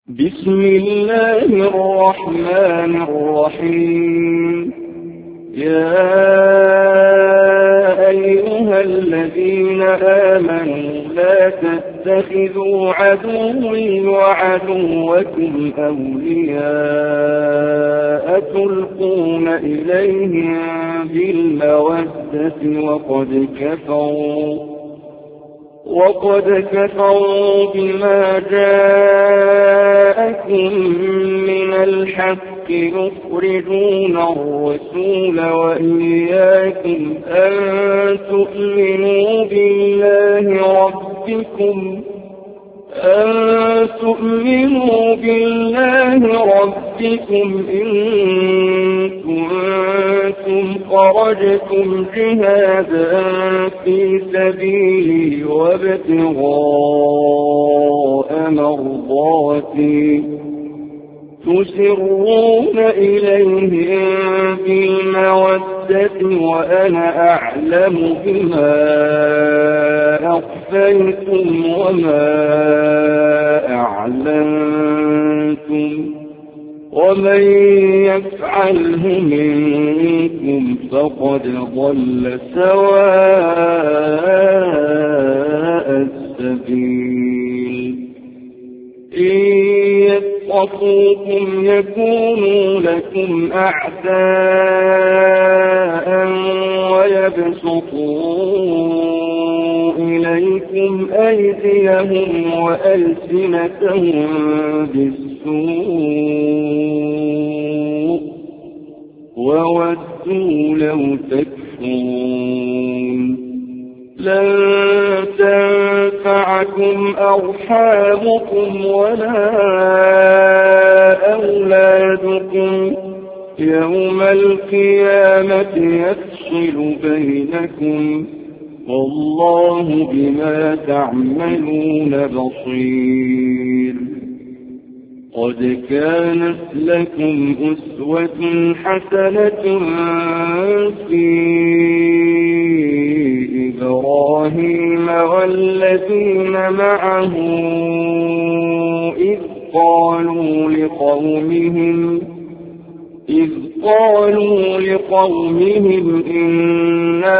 بسم الله الرحمن الرحيم. يا أيها الذين آمنوا لا تتخذوا عدوي وعدوكم أولياء تلقون إليهم بالمودة وقد كفروا بما جاءكم من الحق يخرجون الرسول وإياكم أن تؤمنوا بالله ربكم إن كنتم خرجتم جهادا في سبيلي وابتغاء مرضاتي تسرون إليهم بالمودة وأنا أعلم بما أخفيتم وما أعلنتم ومن يفعله منكم فقد ضل سواء السبيل. إن يثقفوكم يكونوا لكم أعداء ويبسطوا إليكم أيديهم وألسنتهم بالسوء وودوا لو تكفرون. لن تنفعكم أرحامكم ولا أولادكم يوم القيامة يفصل بينكم والله بما تعملون بصير. قد كانت لكم أسوة حسنة في إبراهيم والذين معه إذ قالوا لقومهم إنا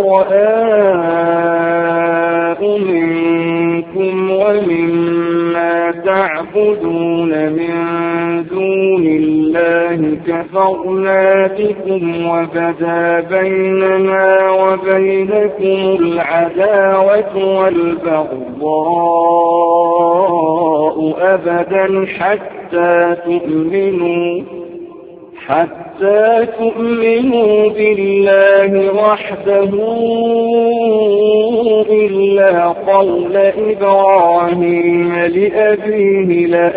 براء منكم ومما تعبدون من دون الله كفرنا بكم وبدا بيننا وبينكم العداوة والبغضاء أبدا حتى تؤمنوا بالله وحده إلا قول إبراهيم لأبيه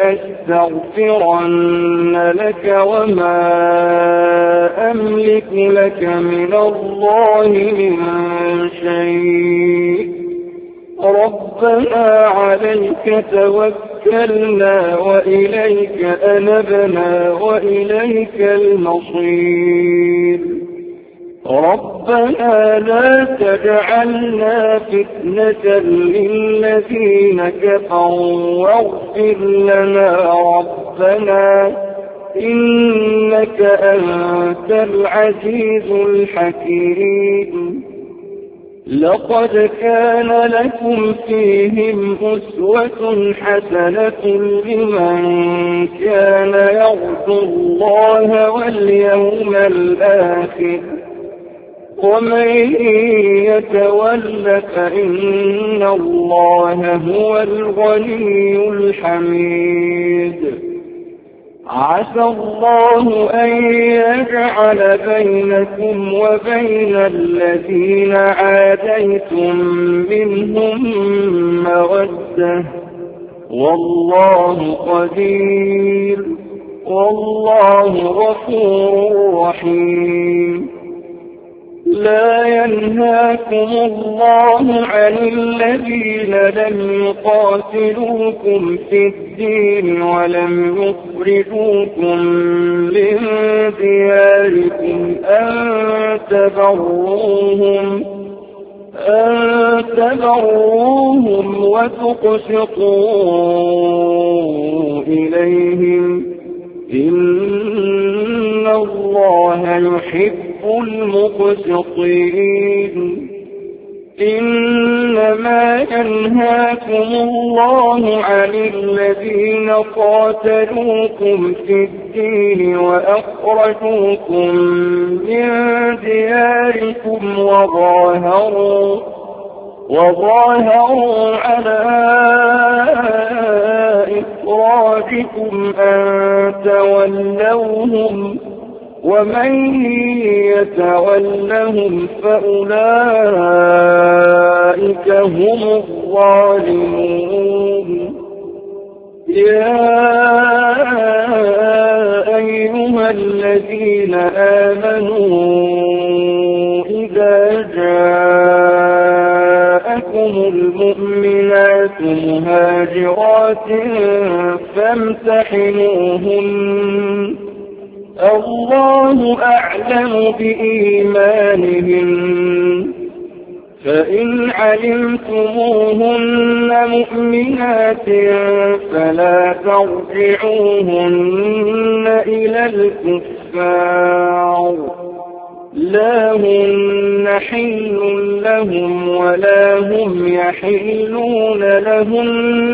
لأستغفرن لك وما أملك لك من الله من شيء ربنا عليك توكلنا وإليك أنبنا وإليك المصير. ربنا لا تجعلنا فتنة للذين كفروا واغفر لنا ربنا إنك أنت العزيز الحكيم. لقد كان لكم فيهم أسوة حسنة لمن كان يرجو الله واليوم الآخر ومن يتول فإن الله هو الغني الحميد. عسى الله أن يجعل بينكم وبين الذين عاديتم منهم مودة والله قدير والله غفور رحيم. لا ينهاكم الله عن الذين لم يقاتلوكم في الدين ولم يخرجوكم من دياركم أن تبروهم وتقسطوا إليهم إليهم إن الله يحب المقسطين إنما ينهاكم الله عن الذين قاتلوكم في الدين وأخرجوكم من دياركم وظاهروا على إخراجكم أن تولوهم ومن يتولهم فأولئك هم الظالمون يا أيها الذين آمنوا إذا جاءكم المؤمنات مهاجرات فامتحنوهن الله أعلم بإيمانهن فإن علمتموهن مؤمنات فلا ترجعوهن إلى الكفار لا هن حل لهم ولا هم يحلون لهم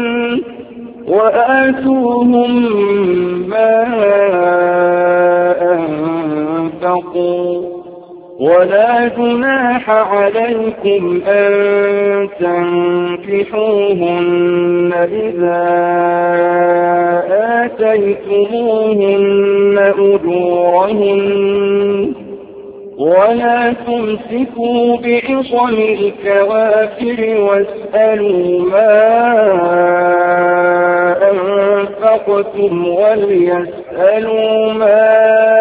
وآتوهم ما أنفقوا ولا جناح عليكم أن تنكحوهن إذا آتيتموهن أجورهن ولا تمسكوا بعصم الكوافر واسألوا ما أنفقتم وليسألوا ما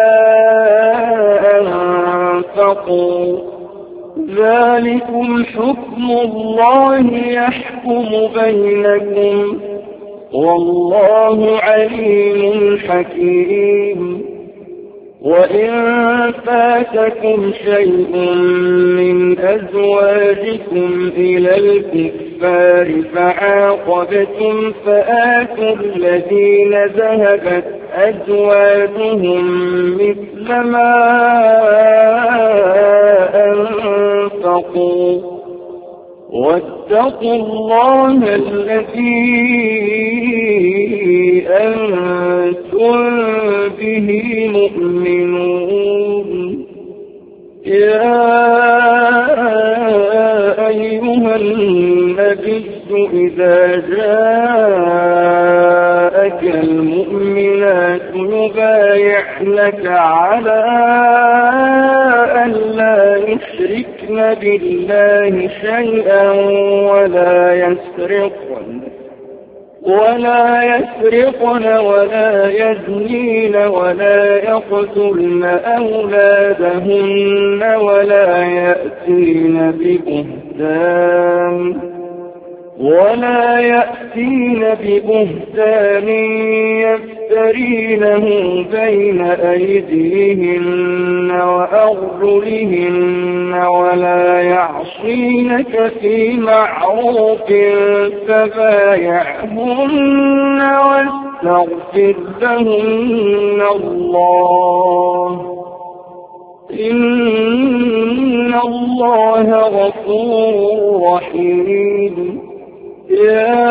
أنفقوا ذلكم حكم الله يحكم بينكم والله عليم حكيم وإن فاتكم شيء من أزواجكم إلى الكفار فعاقبتم فآتوا الذين ذهبت أزواجهم مثل ما أنفقوا واتقوا الله الذي أنتم به مؤمنون يا أيها النبي إذا جاءك المؤمنات يبايعنك على أن لا يشركن بالله شيئا ولا يسرقن ولا يزنين ولا يقتلن أولادهن ولا يأتين ببهتان يفترينه بين أيديهن وأرجلهن ولا يعصينك في معروف فبايعهن واستغفر لهن الله إن الله غفور رحيم يا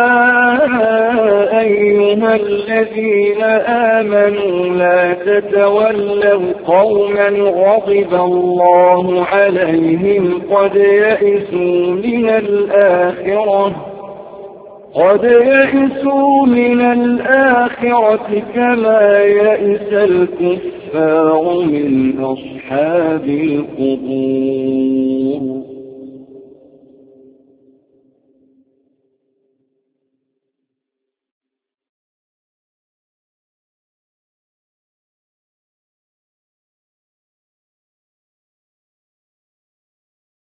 أيها الذين آمنوا لا تتولوا قوما غضب الله عليهم قد يئسوا من الآخرة كما يئس الكفار من أصحاب القبور